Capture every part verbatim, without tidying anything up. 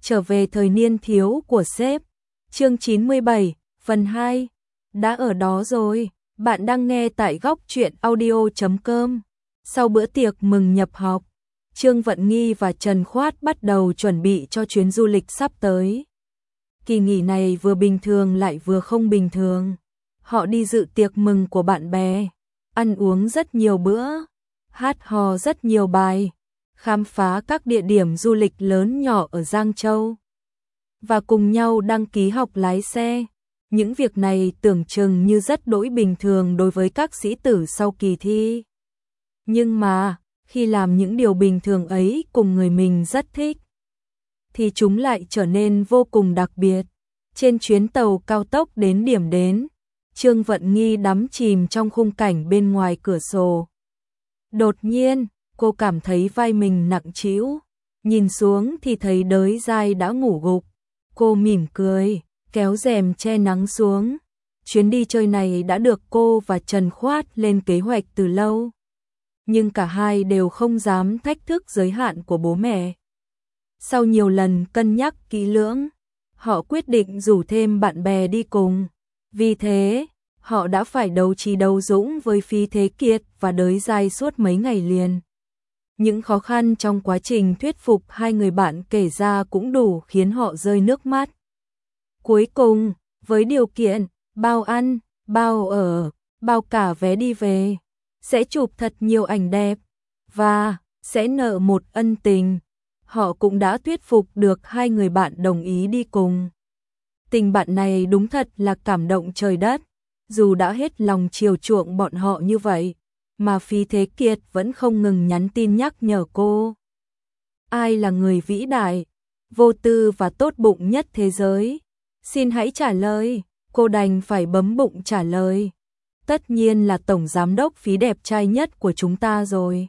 trở về thời niên thiếu của sếp. Chương chín mươi bảy, phần hai. Đã ở đó rồi, bạn đang nghe tại góc truyện audio chấm com. Sau bữa tiệc mừng nhập học, Trương Vận Nghi và Trần Khoát bắt đầu chuẩn bị cho chuyến du lịch sắp tới. Kỳ nghỉ này vừa bình thường lại vừa không bình thường. Họ đi dự tiệc mừng của bạn bè, ăn uống rất nhiều bữa, hát hò rất nhiều bài, khám phá các địa điểm du lịch lớn nhỏ ở Giang Châu và cùng nhau đăng ký học lái xe. Những việc này tưởng chừng như rất đỗi bình thường đối với các sĩ tử sau kỳ thi. Nhưng mà, khi làm những điều bình thường ấy cùng người mình rất thích, thì chúng lại trở nên vô cùng đặc biệt. Trên chuyến tàu cao tốc đến điểm đến, Trương Vận Nghi đắm chìm trong khung cảnh bên ngoài cửa sổ. Đột nhiên, cô cảm thấy vai mình nặng trĩu, nhìn xuống thì thấy Đới Giai đã ngủ gục. Cô mỉm cười, kéo rèm che nắng xuống. Chuyến đi chơi này đã được cô và Trần Khoát lên kế hoạch từ lâu, nhưng cả hai đều không dám thách thức giới hạn của bố mẹ. Sau nhiều lần cân nhắc kỹ lưỡng, họ quyết định rủ thêm bạn bè đi cùng. Vì thế, họ đã phải đấu trí đấu dũng với Phí Thế Kiệt và Đới Giai suốt mấy ngày liền. Những khó khăn trong quá trình thuyết phục hai người bạn kể ra cũng đủ khiến họ rơi nước mắt. Cuối cùng, với điều kiện bao ăn, bao ở, bao cả vé đi về, sẽ chụp thật nhiều ảnh đẹp và sẽ nợ một ân tình, họ cũng đã thuyết phục được hai người bạn đồng ý đi cùng. Tình bạn này đúng thật là cảm động trời đất. Dù đã hết lòng chiều chuộng bọn họ như vậy, mà Phí Thế Kiệt vẫn không ngừng nhắn tin nhắc nhở cô. Ai là người vĩ đại, vô tư và tốt bụng nhất thế giới? Xin hãy trả lời. Cô đành phải bấm bụng trả lời. Tất nhiên là Tổng Giám đốc Phí đẹp trai nhất của chúng ta rồi.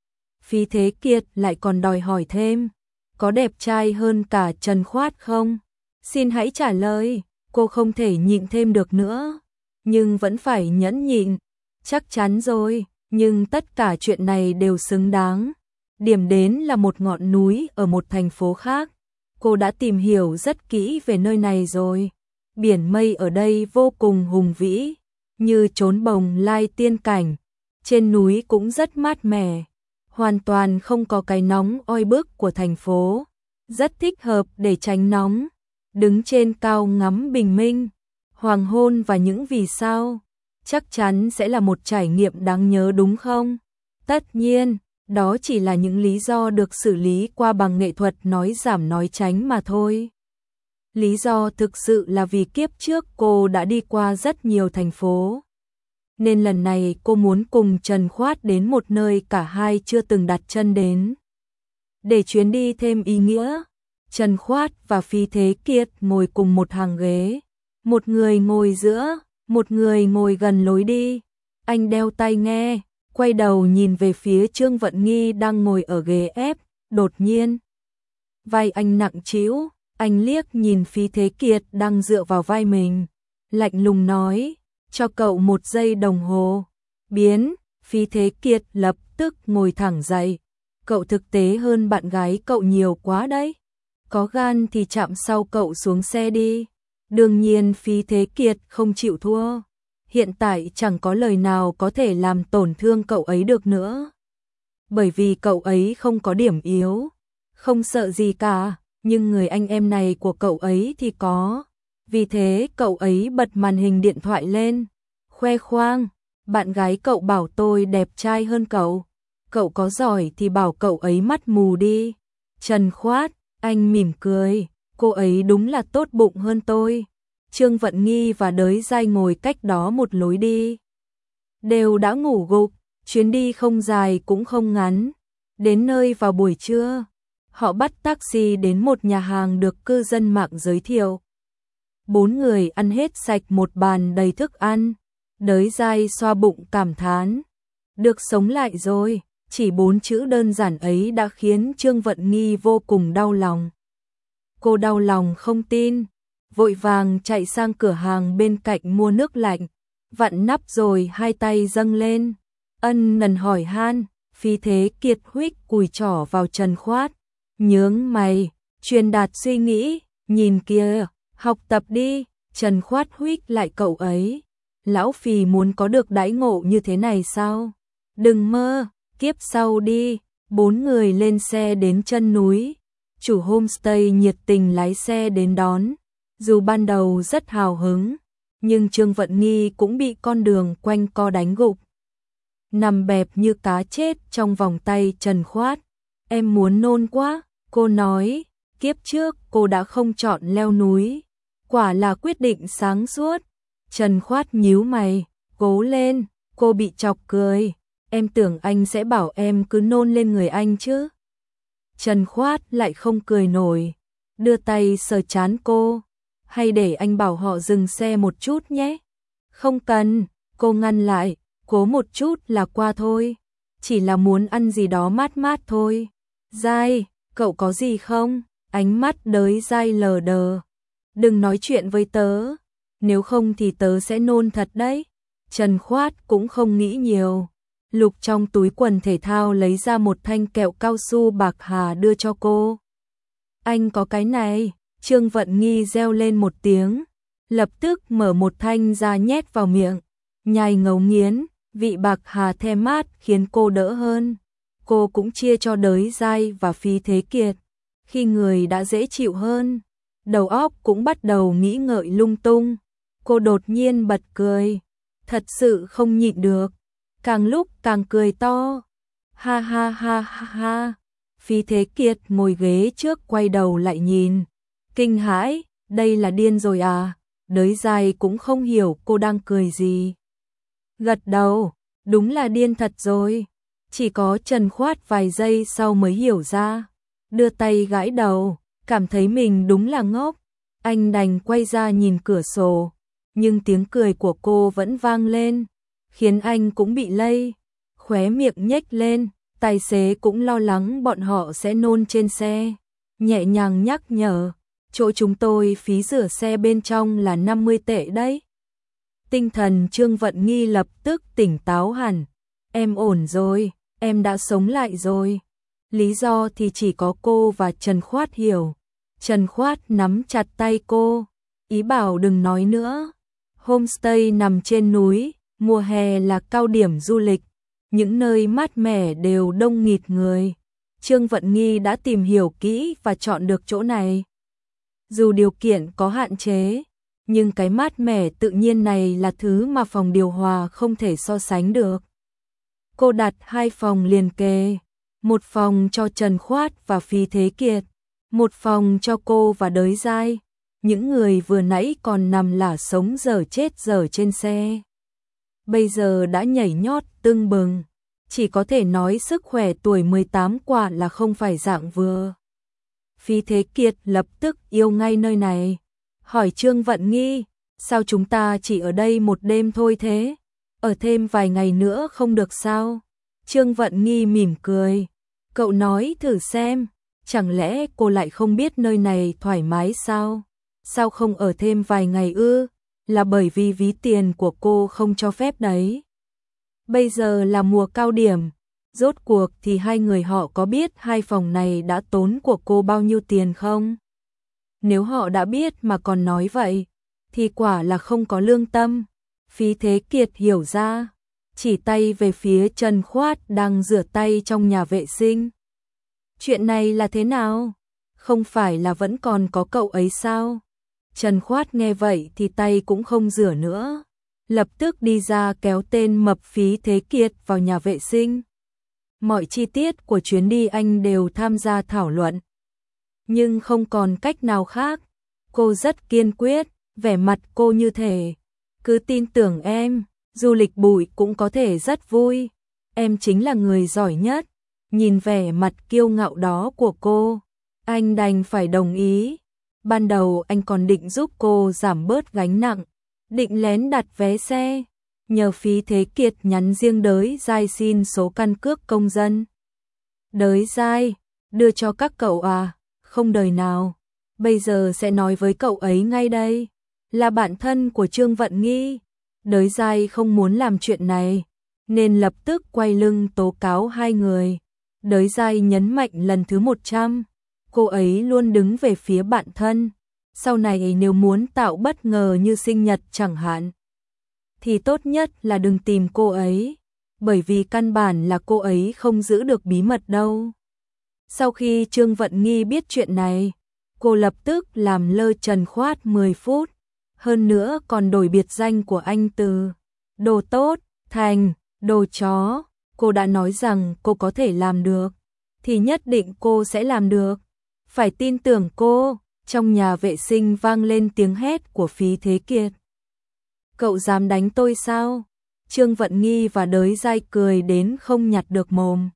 Phí Thế Kiệt lại còn đòi hỏi thêm. Có đẹp trai hơn cả Trần Khoát không? Xin hãy trả lời. Cô không thể nhịn thêm được nữa, nhưng vẫn phải nhẫn nhịn. Chắc chắn rồi, nhưng tất cả chuyện này đều xứng đáng. Điểm đến là một ngọn núi ở một thành phố khác. Cô đã tìm hiểu rất kỹ về nơi này rồi. Biển mây ở đây vô cùng hùng vĩ, như chốn bồng lai tiên cảnh. Trên núi cũng rất mát mẻ, hoàn toàn không có cái nóng oi bức của thành phố. Rất thích hợp để tránh nóng. Đứng trên cao ngắm bình minh, hoàng hôn và những vì sao, chắc chắn sẽ là một trải nghiệm đáng nhớ đúng không? Tất nhiên, đó chỉ là những lý do được xử lý qua bằng nghệ thuật nói giảm nói tránh mà thôi. Lý do thực sự là vì kiếp trước cô đã đi qua rất nhiều thành phố, nên lần này cô muốn cùng Trần Khoát đến một nơi cả hai chưa từng đặt chân đến. Để chuyến đi thêm ý nghĩa, Trần Khoát và Phí Thế Kiệt ngồi cùng một hàng ghế. Một người ngồi giữa, một người ngồi gần lối đi. Anh đeo tai nghe, quay đầu nhìn về phía Trương Vận Nghi đang ngồi ở ghế ép. Đột nhiên, vai anh nặng trĩu, anh liếc nhìn Phí Thế Kiệt đang dựa vào vai mình, lạnh lùng nói, cho cậu một giây đồng hồ. Biến. Phí Thế Kiệt lập tức ngồi thẳng dậy. Cậu thực tế hơn bạn gái cậu nhiều quá đấy. Có gan thì chạm sau cậu xuống xe đi. Đương nhiên Phí Thế Kiệt không chịu thua. Hiện tại chẳng có lời nào có thể làm tổn thương cậu ấy được nữa. Bởi vì cậu ấy không có điểm yếu, không sợ gì cả, nhưng người anh em này của cậu ấy thì có. Vì thế cậu ấy bật màn hình điện thoại lên, khoe khoang, bạn gái cậu bảo tôi đẹp trai hơn cậu. Cậu có giỏi thì bảo cậu ấy mắt mù đi. Trần Khoát, anh mỉm cười, cô ấy đúng là tốt bụng hơn tôi. Trương Vận Nghi và Đới Giai ngồi cách đó một lối đi. Đều đã ngủ gục, chuyến đi không dài cũng không ngắn. Đến nơi vào buổi trưa, họ bắt taxi đến một nhà hàng được cư dân mạng giới thiệu. Bốn người ăn hết sạch một bàn đầy thức ăn. Đới Giai xoa bụng cảm thán. Được sống lại rồi. Chỉ bốn chữ đơn giản ấy đã khiến Trương Vận Nghi vô cùng đau lòng. Cô đau lòng không tin, vội vàng chạy sang cửa hàng bên cạnh mua nước lạnh, vặn nắp rồi hai tay dâng lên, ân nần hỏi han. Phí Thế Kiệt huých cùi trỏ vào Trần Khoát, nhướng mày, Truyền đạt suy nghĩ, nhìn kìa, học tập đi, Trần Khoát huých lại cậu ấy. Lão Phì muốn có được đãi ngộ như thế này sao? Đừng mơ, kiếp sau đi. Bốn người lên xe đến chân núi. Chủ homestay nhiệt tình lái xe đến đón. Dù ban đầu rất hào hứng, nhưng Trương Vận Nghi cũng bị con đường quanh co đánh gục. Nằm bẹp như cá chết trong vòng tay Trần Khoát. Em muốn nôn quá, cô nói. Kiếp trước cô đã không chọn leo núi. Quả là quyết định sáng suốt. Trần Khoát nhíu mày, cố lên, cô bị chọc cười. Em tưởng anh sẽ bảo em cứ nôn lên người anh chứ. Trần Khoát lại không cười nổi, đưa tay sờ trán cô. Hay để anh bảo họ dừng xe một chút nhé. Không cần, cô ngăn lại, cố một chút là qua thôi. Chỉ là muốn ăn gì đó mát mát thôi. Giai, cậu có gì không? Ánh mắt đới Giai lờ đờ. Đừng nói chuyện với tớ, nếu không thì tớ sẽ nôn thật đấy. Trần Khoát cũng không nghĩ nhiều. Lục trong túi quần thể thao lấy ra một thanh kẹo cao su bạc hà đưa cho cô. Anh có cái này. Trương Vận Nghi reo lên một tiếng, lập tức mở một thanh ra nhét vào miệng, nhai ngấu nghiến, vị bạc hà the mát khiến cô đỡ hơn. Cô cũng chia cho Đới Giai và Phí Thế Kiệt. Khi người đã dễ chịu hơn, đầu óc cũng bắt đầu nghĩ ngợi lung tung. Cô đột nhiên bật cười, thật sự không nhịn được, càng lúc càng cười to. Ha ha ha ha ha. Phí Thế Kiệt ngồi ghế trước quay đầu lại nhìn, kinh hãi, đây là điên rồi à? Đới Giai cũng không hiểu cô đang cười gì. Gật đầu, đúng là điên thật rồi. Chỉ có Trần Khoát vài giây sau mới hiểu ra, đưa tay gãi đầu, cảm thấy mình đúng là ngốc. Anh đành quay ra nhìn cửa sổ, nhưng tiếng cười của cô vẫn vang lên, khiến anh cũng bị lây. Khóe miệng nhếch lên, tài xế cũng lo lắng bọn họ sẽ nôn trên xe, nhẹ nhàng nhắc nhở. Chỗ chúng tôi phí rửa xe bên trong là năm mươi tệ đấy. Tinh thần Trương Vận Nghi lập tức tỉnh táo hẳn. Em ổn rồi, em đã sống lại rồi. Lý do thì chỉ có cô và Trần Khoát hiểu. Trần Khoát nắm chặt tay cô, ý bảo đừng nói nữa. Homestay nằm trên núi, mùa hè là cao điểm du lịch. Những nơi mát mẻ đều đông nghịt người. Trương Vận Nghi đã tìm hiểu kỹ và chọn được chỗ này. Dù điều kiện có hạn chế, nhưng cái mát mẻ tự nhiên này là thứ mà phòng điều hòa không thể so sánh được. Cô đặt hai phòng liền kề, một phòng cho Trần Khoát và Phí Thế Kiệt, một phòng cho cô và Đới Giai, những người vừa nãy còn nằm lả sống dở chết dở trên xe. Bây giờ đã nhảy nhót tưng bừng, chỉ có thể nói sức khỏe tuổi mười tám quả là không phải dạng vừa. Phí Thế Kiệt lập tức yêu ngay nơi này, hỏi Trương Vận Nghi, sao chúng ta chỉ ở đây một đêm thôi thế? Ở thêm vài ngày nữa không được sao? Trương Vận Nghi mỉm cười, cậu nói thử xem, chẳng lẽ cô lại không biết nơi này thoải mái sao? Sao không ở thêm vài ngày ư? Là bởi vì ví tiền của cô không cho phép đấy. Bây giờ là mùa cao điểm. Rốt cuộc thì hai người họ có biết hai phòng này đã tốn của cô bao nhiêu tiền không? Nếu họ đã biết mà còn nói vậy, thì quả là không có lương tâm. Phí Thế Kiệt hiểu ra, chỉ tay về phía Trần Khoát đang rửa tay trong nhà vệ sinh. Chuyện này là thế nào? Không phải là vẫn còn có cậu ấy sao? Trần Khoát nghe vậy thì tay cũng không rửa nữa, lập tức đi ra kéo tên mập Phí Thế Kiệt vào nhà vệ sinh. Mọi chi tiết của chuyến đi anh đều tham gia thảo luận. Nhưng không còn cách nào khác. Cô rất kiên quyết, vẻ mặt cô như thể, cứ tin tưởng em, du lịch bụi cũng có thể rất vui. Em chính là người giỏi nhất. Nhìn vẻ mặt kiêu ngạo đó của cô, anh đành phải đồng ý. Ban đầu anh còn định giúp cô giảm bớt gánh nặng, định lén đặt vé xe, nhờ Phí Thế Kiệt nhắn riêng Đới Giai xin số căn cước công dân. Đới Giai, đưa cho các cậu à? Không đời nào. Bây giờ sẽ nói với cậu ấy ngay đây. Là bạn thân của Trương Vận Nghi. Đới Giai không muốn làm chuyện này, nên lập tức quay lưng tố cáo hai người. Đới Giai nhấn mạnh lần thứ một trăm. cô ấy luôn đứng về phía bạn thân. Sau này nếu muốn tạo bất ngờ như sinh nhật chẳng hạn, thì tốt nhất là đừng tìm cô ấy, bởi vì căn bản là cô ấy không giữ được bí mật đâu. Sau khi Trương Vận Nghi biết chuyện này, cô lập tức làm lơ Trần Khoát mười phút, hơn nữa còn đổi biệt danh của anh từ đồ tốt thành đồ chó. Cô đã nói rằng cô có thể làm được, thì nhất định cô sẽ làm được. Phải tin tưởng cô. Trong nhà vệ sinh vang lên tiếng hét của Phí Thế Kiệt. Cậu dám đánh tôi sao? Trương Vận Nghi và Đới Giai cười đến không nhặt được mồm.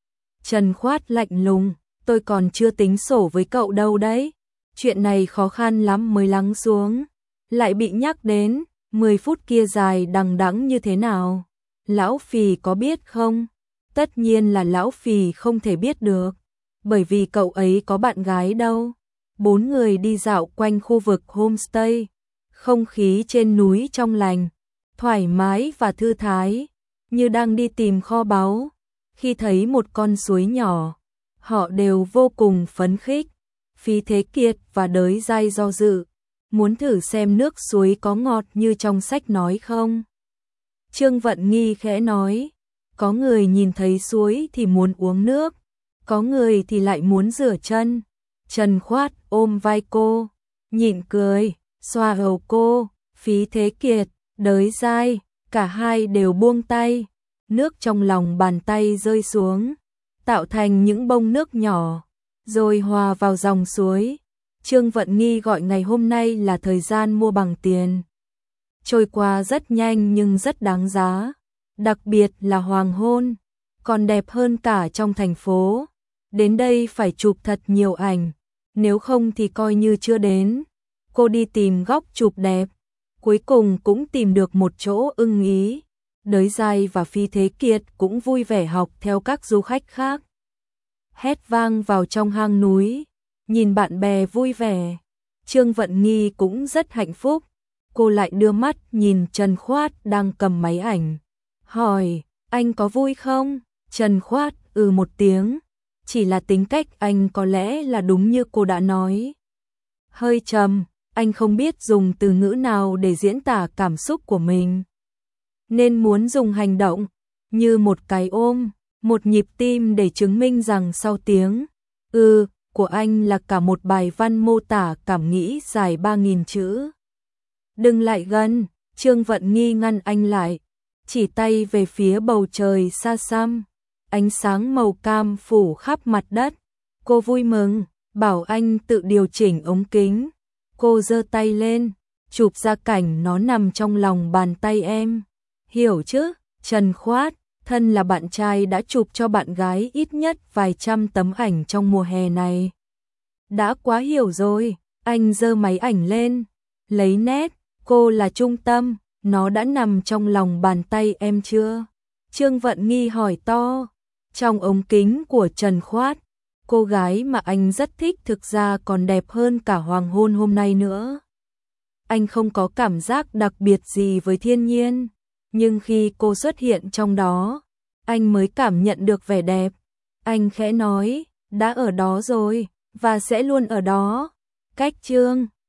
Trần Khoát lạnh lùng, tôi còn chưa tính sổ với cậu đâu đấy. Chuyện này khó khăn lắm mới lắng xuống, lại bị nhắc đến, mười phút kia dài đằng đẵng như thế nào? Lão Phì có biết không? Tất nhiên là Lão Phì không thể biết được, bởi vì cậu ấy có bạn gái đâu. Bốn người đi dạo quanh khu vực homestay, không khí trên núi trong lành, thoải mái và thư thái, như đang đi tìm kho báu. Khi thấy một con suối nhỏ, họ đều vô cùng phấn khích. Phí Thế Kiệt và Đới Giai do dự, muốn thử xem nước suối có ngọt như trong sách nói không. Trương Vận Nghi khẽ nói, có người nhìn thấy suối thì muốn uống nước, có người thì lại muốn rửa chân. Trần Khoát ôm vai cô, nhịn cười, xoa hầu cô. Phí Thế Kiệt, Đới Giai, cả hai đều buông tay, nước trong lòng bàn tay rơi xuống, tạo thành những bông nước nhỏ, rồi hòa vào dòng suối. Trương Vận Nghi gọi ngày hôm nay là thời gian mua bằng tiền. Trôi qua rất nhanh nhưng rất đáng giá, đặc biệt là hoàng hôn, còn đẹp hơn cả trong thành phố. Đến đây phải chụp thật nhiều ảnh, nếu không thì coi như chưa đến. Cô đi tìm góc chụp đẹp, cuối cùng cũng tìm được một chỗ ưng ý. Đới Giai và Phí Thế Kiệt cũng vui vẻ học theo các du khách khác. Hét vang vào trong hang núi, nhìn bạn bè vui vẻ. Trương Vận Nghi cũng rất hạnh phúc. Cô lại đưa mắt nhìn Trần Khoát đang cầm máy ảnh, hỏi, anh có vui không? Trần Khoát ừ một tiếng, chỉ là tính cách anh có lẽ là đúng như cô đã nói. Hơi trầm, anh không biết dùng từ ngữ nào để diễn tả cảm xúc của mình, nên muốn dùng hành động, như một cái ôm, một nhịp tim để chứng minh rằng sau tiếng ừ của anh là cả một bài văn mô tả cảm nghĩ dài ba nghìn chữ. Đừng lại gần, Trương Vận Nghi ngăn anh lại, chỉ tay về phía bầu trời xa xăm, ánh sáng màu cam phủ khắp mặt đất. Cô vui mừng, bảo anh tự điều chỉnh ống kính. Cô giơ tay lên, chụp ra cảnh nó nằm trong lòng bàn tay em. Hiểu chứ? Trần Khoát, thân là bạn trai đã chụp cho bạn gái ít nhất vài trăm tấm ảnh trong mùa hè này. Đã quá hiểu rồi, anh giơ máy ảnh lên, lấy nét, cô là trung tâm, nó đã nằm trong lòng bàn tay em chưa? Trương Vận Nghi hỏi to. Trong ống kính của Trần Khoát, cô gái mà anh rất thích thực ra còn đẹp hơn cả hoàng hôn hôm nay nữa. Anh không có cảm giác đặc biệt gì với thiên nhiên, nhưng khi cô xuất hiện trong đó, anh mới cảm nhận được vẻ đẹp. Anh khẽ nói, đã ở đó rồi, và sẽ luôn ở đó. Cách Trương